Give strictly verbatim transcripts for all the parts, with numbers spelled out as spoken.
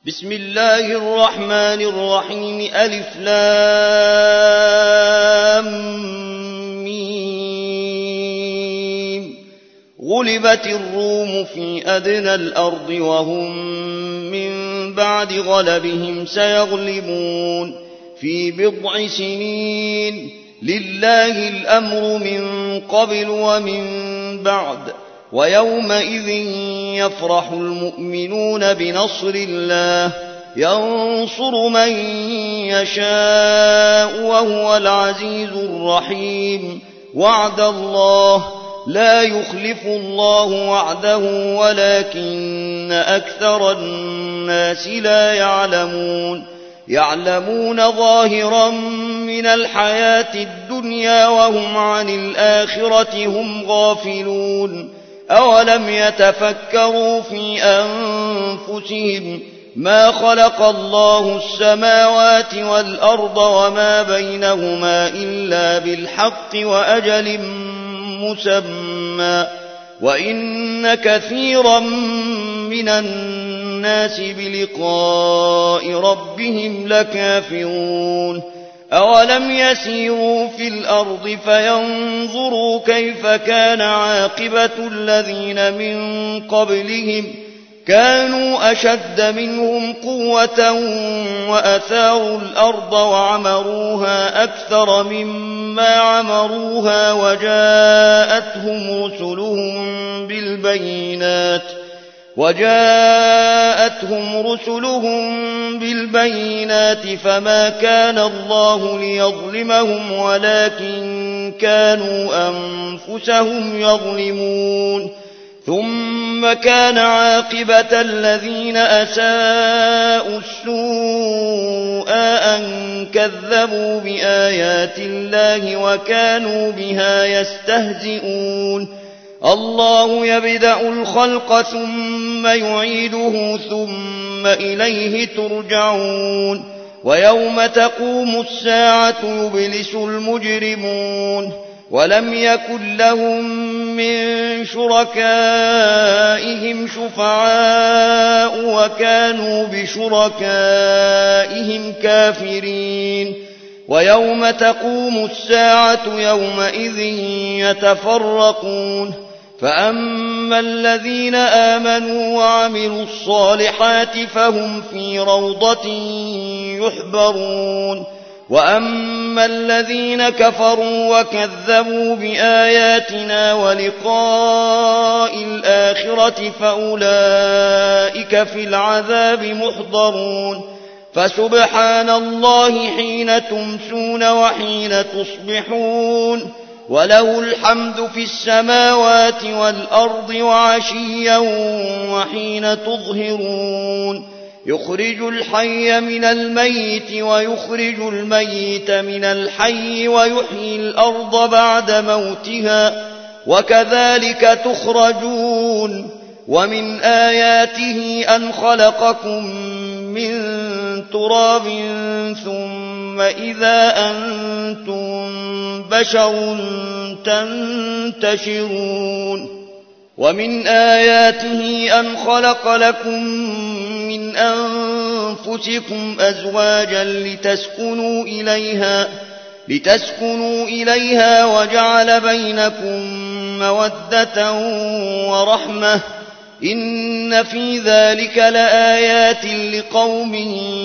بسم الله الرحمن الرحيم ألف لام ميم غلبت الروم في أدنى الأرض وهم من بعد غلبهم سيغلبون في بضع سنين لله الأمر من قبل ومن بعد ويومئذ يفرح المؤمنون بنصر الله ينصر من يشاء وهو العزيز الرحيم وعد الله لا يخلف الله وعده ولكن أكثر الناس لا يعلمون يعلمون ظاهرا من الحياة الدنيا وهم عن الآخرة هم غافلون أولم يتفكروا في أنفسهم ما خلق الله السماوات والأرض وما بينهما إلا بالحق وأجل مسمى وإن كثيرا من الناس بلقاء ربهم لكافرون أولم يسيروا في الأرض فينظروا كيف كان عاقبة الذين من قبلهم كانوا أشد منهم قوة وأثاروا الأرض وعمروها أكثر مما عمروها وجاءتهم رسلهم بالبينات وجاءتهم رسلهم بالبينات فما كان الله ليظلمهم ولكن كانوا أنفسهم يظلمون ثم كان عاقبة الذين أساءوا السوء أن كذبوا بآيات الله وكانوا بها يستهزئون الله يبدأ الخلق ثم يعيده ثم إليه ترجعون ويوم تقوم الساعة يبلس المجرمون ولم يكن لهم من شركائهم شفعاء وكانوا بشركائهم كافرين ويوم تقوم الساعة يومئذ يتفرقون فأما الذين آمنوا وعملوا الصالحات فهم في روضة يحبرون وأما الذين كفروا وكذبوا بآياتنا ولقاء الآخرة فأولئك في العذاب محضرون فسبحان الله حين تمسون وحين تصبحون وله الحمد في السماوات والأرض وعشيا وحين تظهرون يخرج الحي من الميت ويخرج الميت من الحي ويحيي الأرض بعد موتها وكذلك تخرجون ومن آياته أن خلقكم من تراب ثم إذا أنتم بشر تنتشرون ومن آياته أن خلق لكم من أنفسكم أزواجا لتسكنوا إليها لتسكنوا إليها وجعل بينكم مودة ورحمة إن في ذلك لآيات لقوم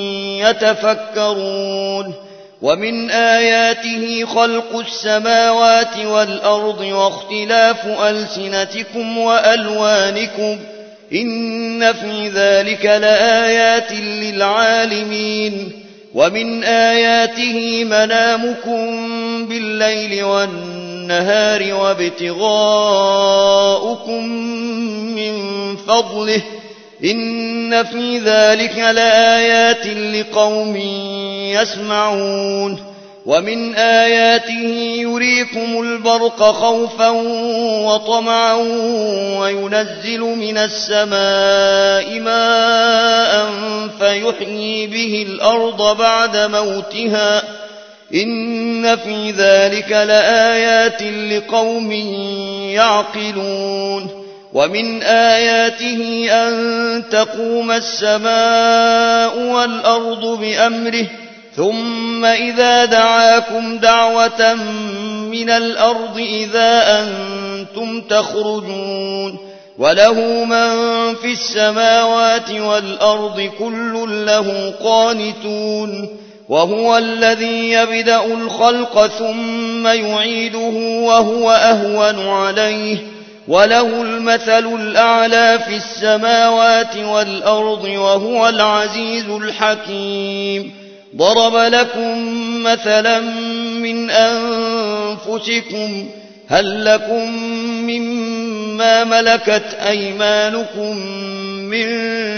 يتفكرون ومن آياته خلق السماوات والأرض واختلاف ألسنتكم وألوانكم إن في ذلك لآيات للعالمين ومن آياته منامكم بالليل والنهار وابتغاؤكم من فضله إن في ذلك لآيات لقوم يسمعون ومن آياته يريكم البرق خوفا وطمعا وينزل من السماء ماء فيحيي به الأرض بعد موتها إن في ذلك لآيات لقوم يعقلون ومن آياته أن تقوم السماء والأرض بأمره ثم إذا دعاكم دعوة من الأرض إذا أنتم تخرجون وله من في السماوات والأرض كل له قانتون وهو الذي يبدأ الخلق ثم يعيده وهو أهون عليه وله المثل الأعلى في السماوات والأرض وهو العزيز الحكيم ضرب لكم مثلا من أنفسكم هل لكم مما ملكت أيمانكم من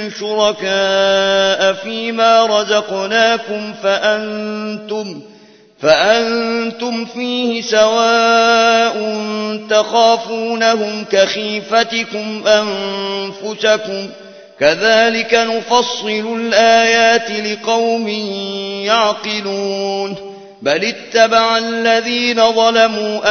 شركاء فيما رزقناكم فأنتم, فأنتم فيه سواء تخافونهم كخيفتكم أنفسكم كذلك نفصل الآيات لقوم يعقلون بل اتبع الذين ظلموا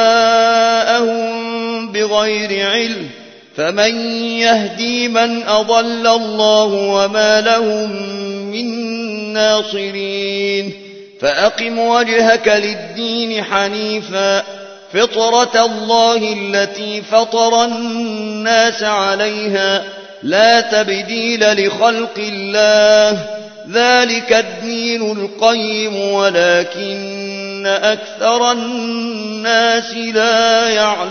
أهواءهم بغير علم فمن يهدي من أضل الله وما لهم من ناصرين فأقم وجهك للدين حنيفا فطرة الله التي فطر الناس عليها لا تبديل لخلق الله ذلك الدين القيم ولكن أكثر الناس لا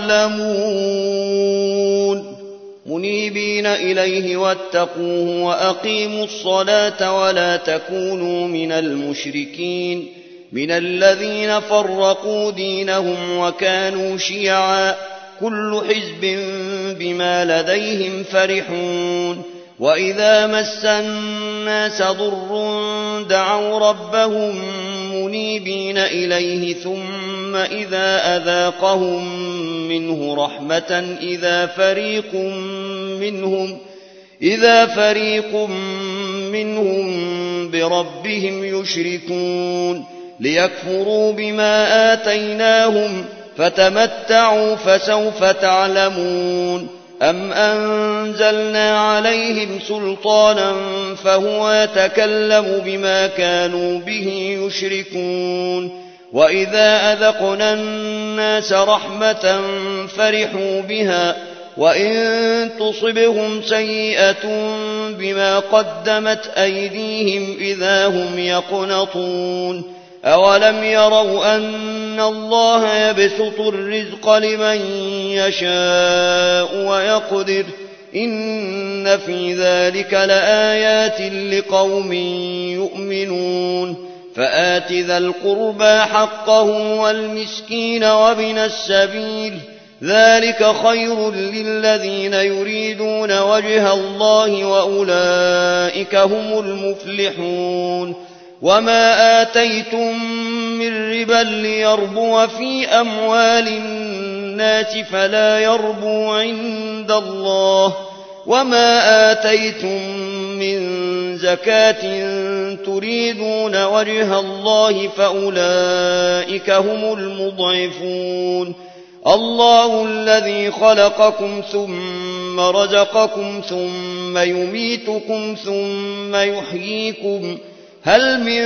يعلمون منيبين إليه واتقوه وأقيموا الصلاة ولا تكونوا من المشركين من الذين فرقوا دينهم وكانوا شيعا كل حزب بما لديهم فرحون وإذا مس الناس ضر دعوا ربهم منيبين إليه ثم إذا أذاقهم منه رحمة إذا فريق منهم إذا فريق منهم بربهم يشركون ليكفروا بما آتيناهم فتمتعوا فسوف تعلمون أم أنزلنا عليهم سلطانا فهو يتكلم بما كانوا به يشركون وإذا أذقنا الناس رحمة فرحوا بها وإن تصبهم سيئة بما قدمت أيديهم إذا هم يقنطون أولم يروا أن الله يبسط الرزق لمن يشاء ويقدر إن في ذلك لآيات لقوم يؤمنون فآت ذا القربى حقه والمسكين وابن السبيل ذلك خير للذين يريدون وجه الله وأولئك هم المفلحون وما آتيتم من ربا ليربو في أموال الناس فلا يربو عند الله وما آتيتم من زكاة تريدون وجه الله فأولئك هم المضعفون الله الذي خلقكم ثم رزقكم ثم يميتكم ثم يحييكم هل من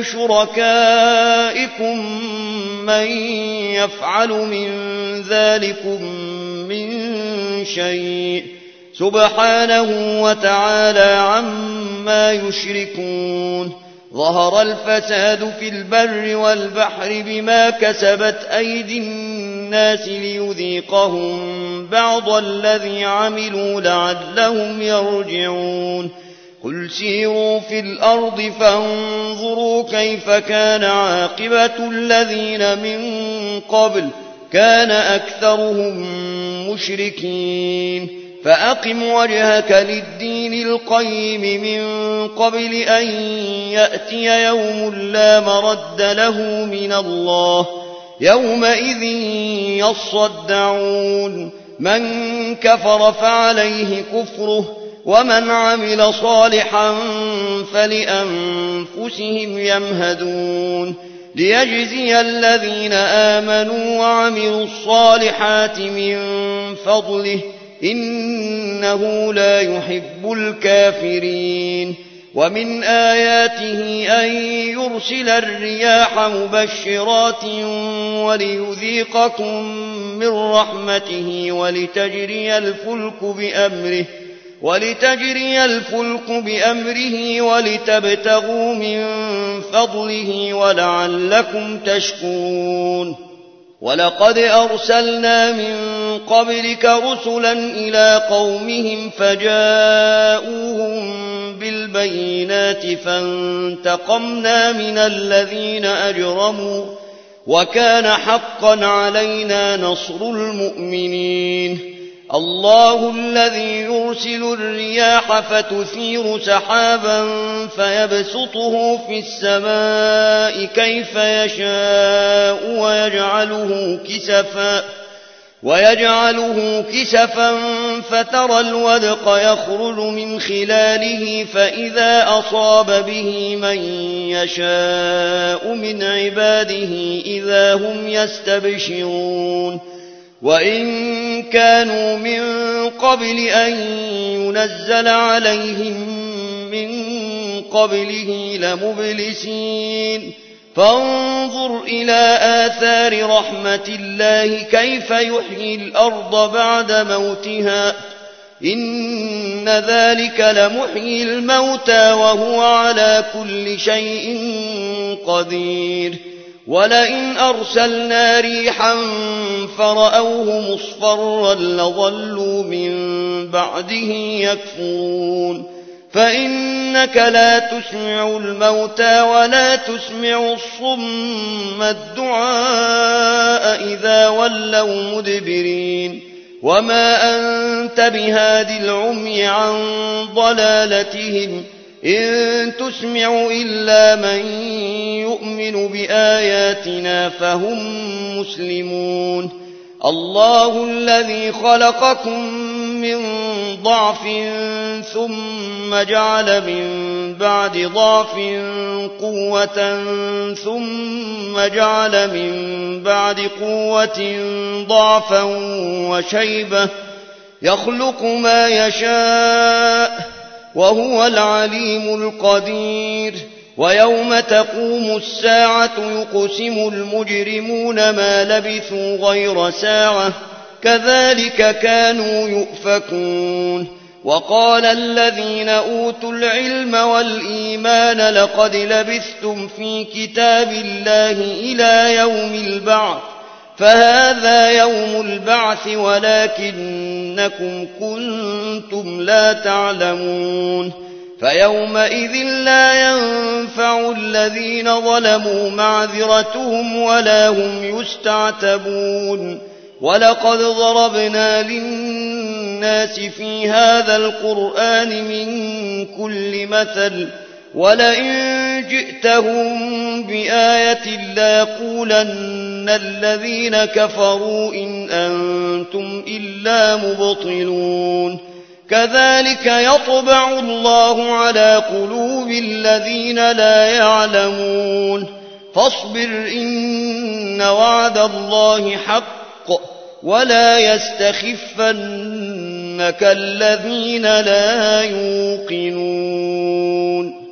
شركائكم من يفعل من ذلكم من شيء سبحانه وتعالى عما يشركون ظهر الفساد في البر والبحر بما كسبت أيدي الناس ليذيقهم بعض الذي عملوا لعلهم يرجعون قل سيروا في الأرض فانظروا كيف كان عاقبة الذين من قبل كان أكثرهم مشركين فأقم وجهك للدين القيم من قبل أن يأتي يوم لا مرد له من الله يومئذ يصدعون من كفر فعليه كفره ومن عمل صالحا فلأنفسهم يمهدون ليجزي الذين آمنوا وعملوا الصالحات من فضله إنه لا يحب الكافرين. ومن آياته أن يرسل الرياح مبشرات وليذيقكم من رحمته ولتجري الفلك بأمره ولتجري الفلك بأمره ولتبتغوا من فضله ولعلكم تشكرون. ولقد أرسلنا من قبلك رسلا إلى قومهم فجاءوهم بالبينات فانتقمنا من الذين أجرموا وكان حقا علينا نصر المؤمنين. الله الذي يرسل الرياح فتثير سحابا فيبسطه في السماء كيف يشاء ويجعله كسفا ويجعله كسفا فترى الودق يخرج من خلاله فإذا أصاب به من يشاء من عباده إذا هم يستبشرون. وإن كانوا من قبل أن ينزل عليهم من قبله لمبلسين. فانظر إلى آثار رحمة الله كيف يحيي الأرض بعد موتها إن ذلك لمحيي الموتى وهو على كل شيء قدير. ولئن أرسلنا ريحا فرأوه مصفرا لظلوا من بعده يكفرون. فإنك لا تسمع الموتى ولا تسمع الصم الدعاء إذا ولوا مدبرين. وما أنت بهاد العمي عن ضلالتهم إن تسمع إلا من يؤمن بآياتنا فهم مسلمون. الله الذي خلقكم من ضعف ثم جعل من بعد ضعف قوة ثم جعل من بعد قوة ضعفا وشيبة يخلق ما يشاء وهو العليم القدير. ويوم تقوم الساعة يقسم المجرمون ما لبثوا غير ساعة كذلك كانوا يؤفكون. وقال الذين أوتوا العلم والإيمان لقد لبثتم في كتاب الله إلى يوم البعث فهذا يوم البعث ولكنكم كنتم لا تعلمون. فيومئذ لا ينفع الذين ظلموا معذرتهم ولا هم يستعتبون. ولقد ضربنا للناس في هذا القرآن من كل مثل ولئن جئتهم بآية ليقولن الذين كفروا إن أنتم إلا مبطلون. كذلك يطبع الله على قلوب الذين لا يعلمون. فاصبر إن وعد الله حق ولا يستخفنك الذين لا يوقنون.